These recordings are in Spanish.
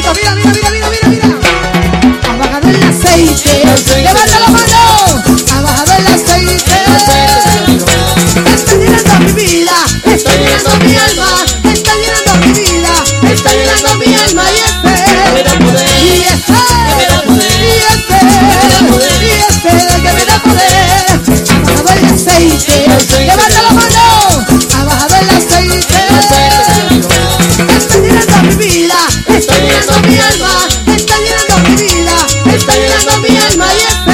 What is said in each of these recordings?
Espíritu, mira, mira, mira, mira, mira, mira. Ha bajado el aceite. Levanta la mano. Ha bajado el aceite. Está llenando mi vida. Está llenando mi alma. Está llenando mi vida. Está llenando mi alma. Y este. Y este. Que me da poder. Ha bajado el aceite. Levanta la mano. Ha bajado el aceite. Está llenando mi vida. Está llenando mi alma. Está llenando mi vida. Está llenando mi alma. Y este.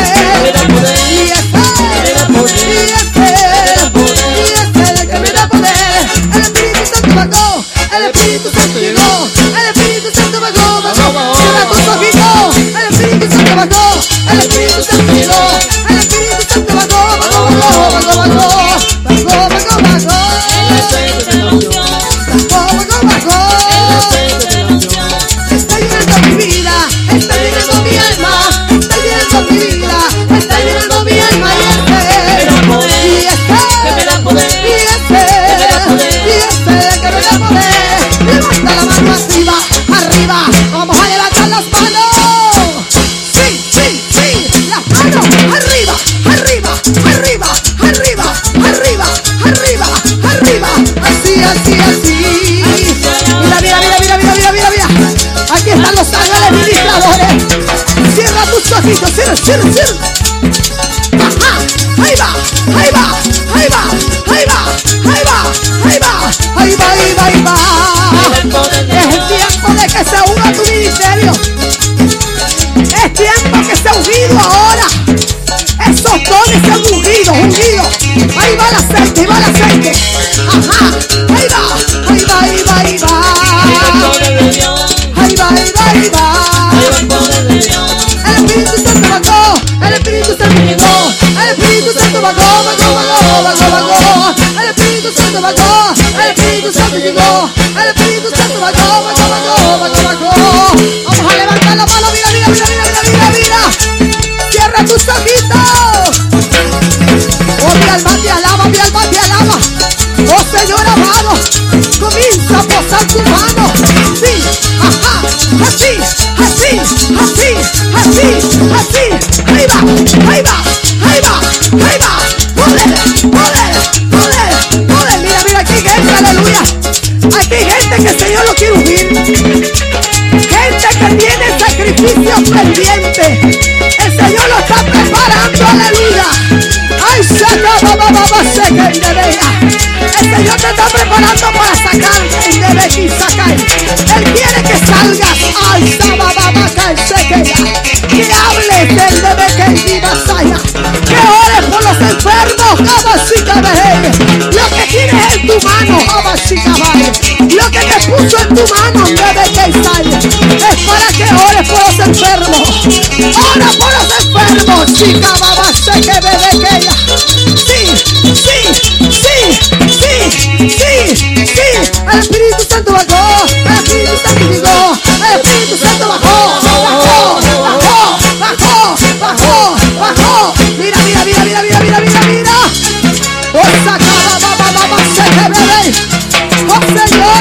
Que me da poder. El Espíritu Santo bajó. El Espíritu Santo llegó. El Espíritu Santo bajó. Cierra tus ojitos. El Espíritu Santo bajó. El Espíritu Santo llegó. El Espíritu Santo bajó. Está llenando mi vida. Está llenando mi alma. Está llenando mi vida. Está llenando mi alma. Y este que me da poder. Levanta la mano arriba, arriba. Vamos a levantar las manos. Sí, sí, sí. Las manos arriba, arriba, arriba, arriba, arriba, arriba, arriba. Así, así, así. Mira, mira, mira, mira, mira, mira, mira, mira. Aquí están los ángeles ministradores. Cierra tus ojitos, cierra, cierra, cierra. Ajá. Ahí va, ahí va, ahí va, ahí va, ahí va, ahí va, ahí va, ahí va, ahí va. Es el tiempo de que se una tu ministerio. Es tiempo que se ha ungido ahora. Esos dones se han ungido, ungido. Ahí va el aceite, ahí va el aceite. Ajá, ahí va, ahí va, ahí va, ahí va. Ahí va, ahí va, ahí va. El Espíritu Santo bajó, el Espíritu Santo llegó. El Espíritu Santo bajó. El Espíritu Santo bajó, el Espíritu Santo llegó. El Espíritu Santo bajó. Vamos a levantar la mano, mira, mira, mira, mira, mira, mira. Cierra tus ojitos. Oh, mi alma te alaba, mi alma te alaba. Oh, Señor amado, comienza a posar tu mano. Sí, ajá, así, así, así, así, así. Ahí va, ahí va, ahí va, ahí va. Poder, poder, poder, poder. Mira, mira, aquí hay gente, aleluya. Aquí hay gente que el Señor lo quiere ungir. Gente que tiene sacrificios pendientes. El Señor lo está preparando, aleluya. Ay, saca, el Señor te está preparando para sacar el bebé y sacar. Él quiere que salgas. Ay, que hables del bebé que viva saya. Que ores por los enfermos. Lo que tienes en tu mano, lo que te puso en tu mano, bebé que saya, es para que ores por los enfermos. Ora por los enfermos, chica, mamá, sé que bebé que ella. Sí, sí, sí, sí, sí, sí. El Espíritu Santo bajó, el Espíritu Santo llegó, el Espíritu Santo bajó. Mira, mira, mira, mira, mira, mira, mira, mira. Oh, sacaba, mamá, sé que bebé. Oh, Señor,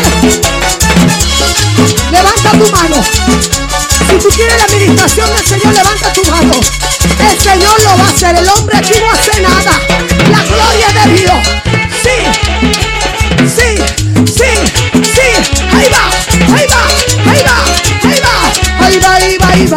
levanta tu mano. Si tú quieres la administración del Señor, levanta tu mano. El Señor lo va a hacer. El hombre aquí no hace nada. La gloria de Dios. Sí, sí, sí, sí. Ahí va, ahí va, ahí va, ahí va, ahí va, ahí va, ahí va.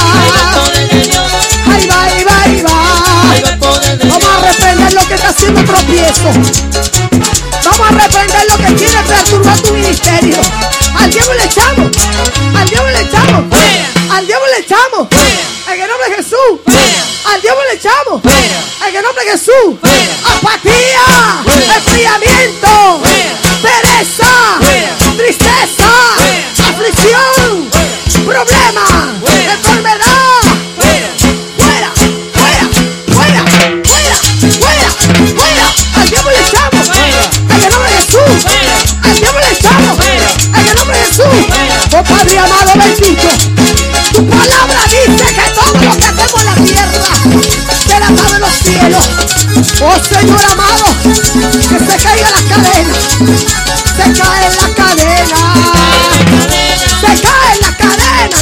Ahí va, ahí va, ahí va. Vamos a reprender lo que está haciendo tropiezo. Vamos a reprender lo que quiere perturbar tu ministerio. Al diablo le echamos. Al diablo le echamos. Al diablo le echamos. En el nombre de Jesús. Al diablo le echamos. En el nombre de Jesús. Apatía. Enfriamiento. Pereza. Tristeza. Aflicción. Problema. Enfermedad. Fuera. Fuera. Fuera. Fuera. Fuera. Fuera. Al diablo le echamos. En el nombre de Jesús. Al diablo le echamos. En el nombre de Jesús. Oh Padre amado, bendito. Tu palabra dice que todo lo que hacemos en la tierra será dado en los cielos. Oh Señor amado, que se caiga la cadena. Se cae la cadena. Se cae la cadena.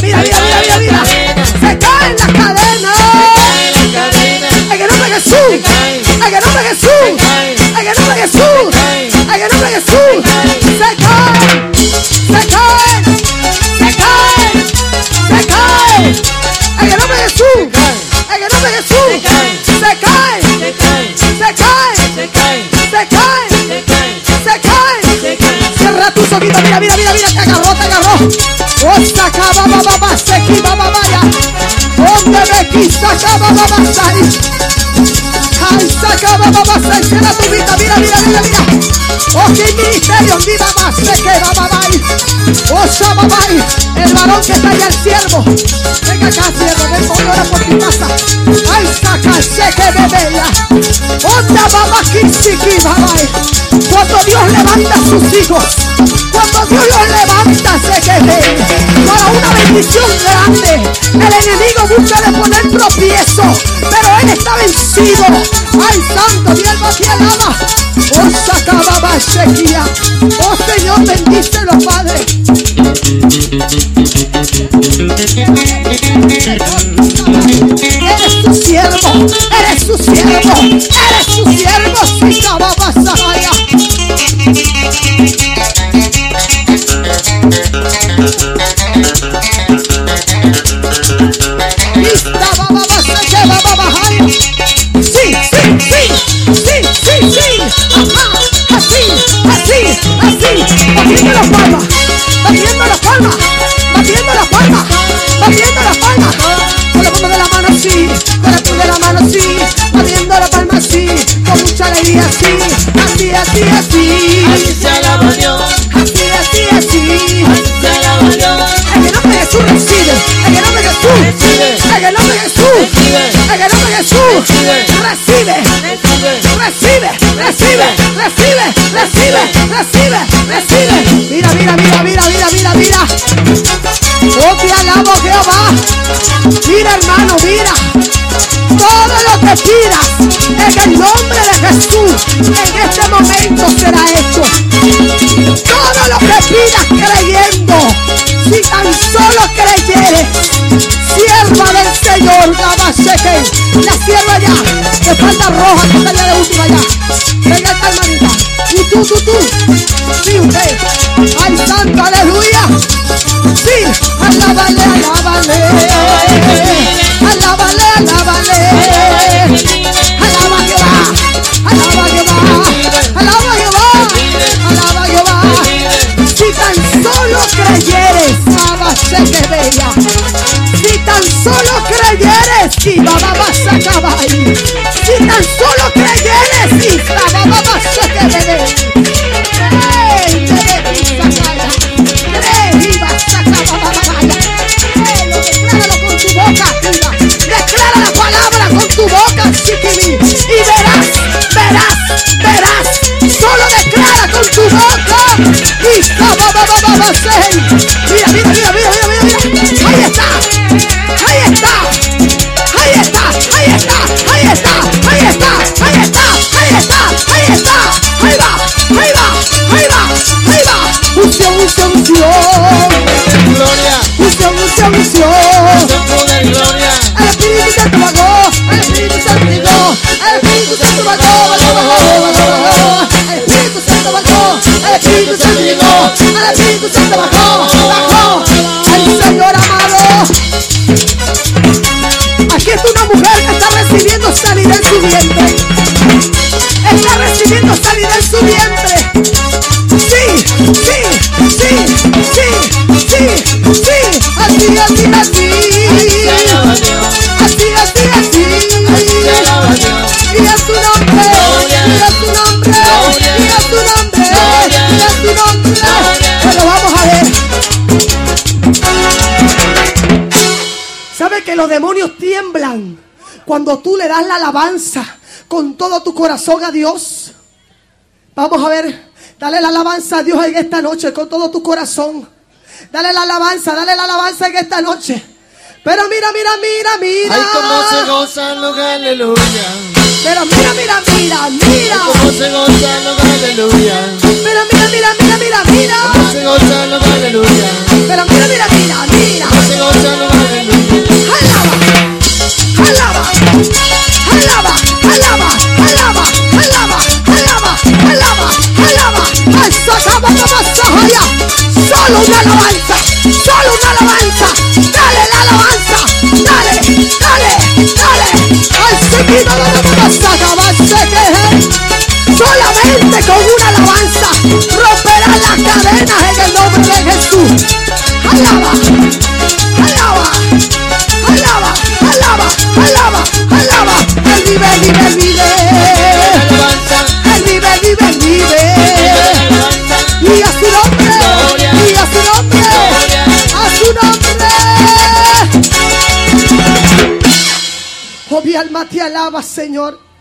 cadena. En el nombre de Jesús. En el nombre de Jesús. En el nombre de Jesús. En el nombre de Jesús. Se cae. Se cae. Se cae. Se cae. En el nombre de Jesús. En el nombre de Jesús. Se cae. Se cae. Se cae. Se cae. Se cae. Cierra tus ojitos. Mira, mira, mira, mira. Te agarró, te agarró. Oh, sacaba, bababa, sequi, bababaya. Donde me quisa, bababa, sai. Ay, sacaba, bababa, sai. Cierra tu vida. Mira, mira, mira, mira. Oh, qué ministerio. Viva más, seque, bababay. Oh, sababay. El varón que está allá, el siervo. Venga acá, siervo. Ven, voy a orar por tu casa. Ay, saca, seque, bebella. Oh, bababa, kisiki, babay. Cuando Dios levanta a sus hijos, cuando Dios los levanta, se quede para una bendición grande. El enemigo busca de poner tropiezo, pero él está vencido. Ay, santo, Dios va aquí alaba. Oh, sacaba sequía. Oh, Señor, bendícelo, Padre. Eres tu siervo, eres tu siervo, eres tu siervo. Si acaba pasaya. Sí, sí, sí, sí, sí, sí. Ajá, así, así, así. Batiendo las palmas, batiendo las palmas, batiendo las palmas, batiendo las palmas. Con la palma de la mano así, con la palma de la mano así, batiendo la palma así, con mucha alegría así, así, así, así. Así se alaba Dios. Así, así, así. Así se alaba Dios. En el nombre de Jesús recibe. En el nombre de Jesús. Recibe. En el nombre de Jesús. Recibe. En el nombre de Jesús. Recibe. Recibe. Recibe. Recibe. Recibe. Recibe. Recibe. Recibe. Mira, mira, mira, mira, mira, mira, mira. Oh, te alabo, Jehová. Mira, hermano, mira. Todo lo que pidas en el nombre de Jesús en este momento será hecho. Todo lo que pidas creyendo, si tan solo creyeres, sierva del Señor, la sierva allá, de falda roja, que está allá de última allá. Venga esta hermanita. Y tú. Sí, usted. Ay, santo, aleluya. Sí, alábale, alábale. Alábale, alábale. Alaba a Jehová. Alaba a Jehová. Alaba a Jehová. Alaba a Jehová. Si tan solo creyeres, se que bella. Si tan solo creyeres, si baba vas a acabar. Si tan solo creyeres, si baba vas a que bebe. Decláralo con tu boca, declara la palabra con tu boca, y verás, verás, verás. Solo declara con tu boca. Y mira, mira, mira, mira, mira, mira. Ahí está, ahí está, ahí está, ahí está, ahí está, ahí está, ahí está, ahí está, ahí está. Ahí va, ahí va, ahí va, ahí va. Unción, unción, unción. Gloria. Unción, unción, unción. Poder, gloria. El Espíritu Santo bajó, el Espíritu Santo llegó, el Espíritu Santo bajó, el Espíritu Santo bajó, el Espíritu Santo llegó, el Espíritu Santo bajó, bajó. Ay, Señor amado, aquí está una mujer que está recibiendo sanidad en su vientre, está recibiendo sanidad en su vientre. Sí, sí, sí, sí, sí, sí, así, así, así. Así, así, así. Y a su nombre, y a su nombre, y a su nombre, y a su nombre. Pero vamos a ver. ¿Sabe que los demonios tiemblan cuando tú le das la alabanza con todo tu corazón a Dios? Vamos a ver. Dale la alabanza a Dios en esta noche con todo tu corazón. Dale la alabanza en esta noche. Pero mira, mira, mira, mira. Ay, cómo se gozan los aleluya. Pero mira, mira, mira, mira. Ay, cómo se gozan los aleluya. Pero mira, mira, mira, mira, mira. Cómo se gozan los aleluya. Pero mira, mira, mira, mira. Cómo se gozan los aleluya. Alaba, Oh, mi alma te alaba, Señor.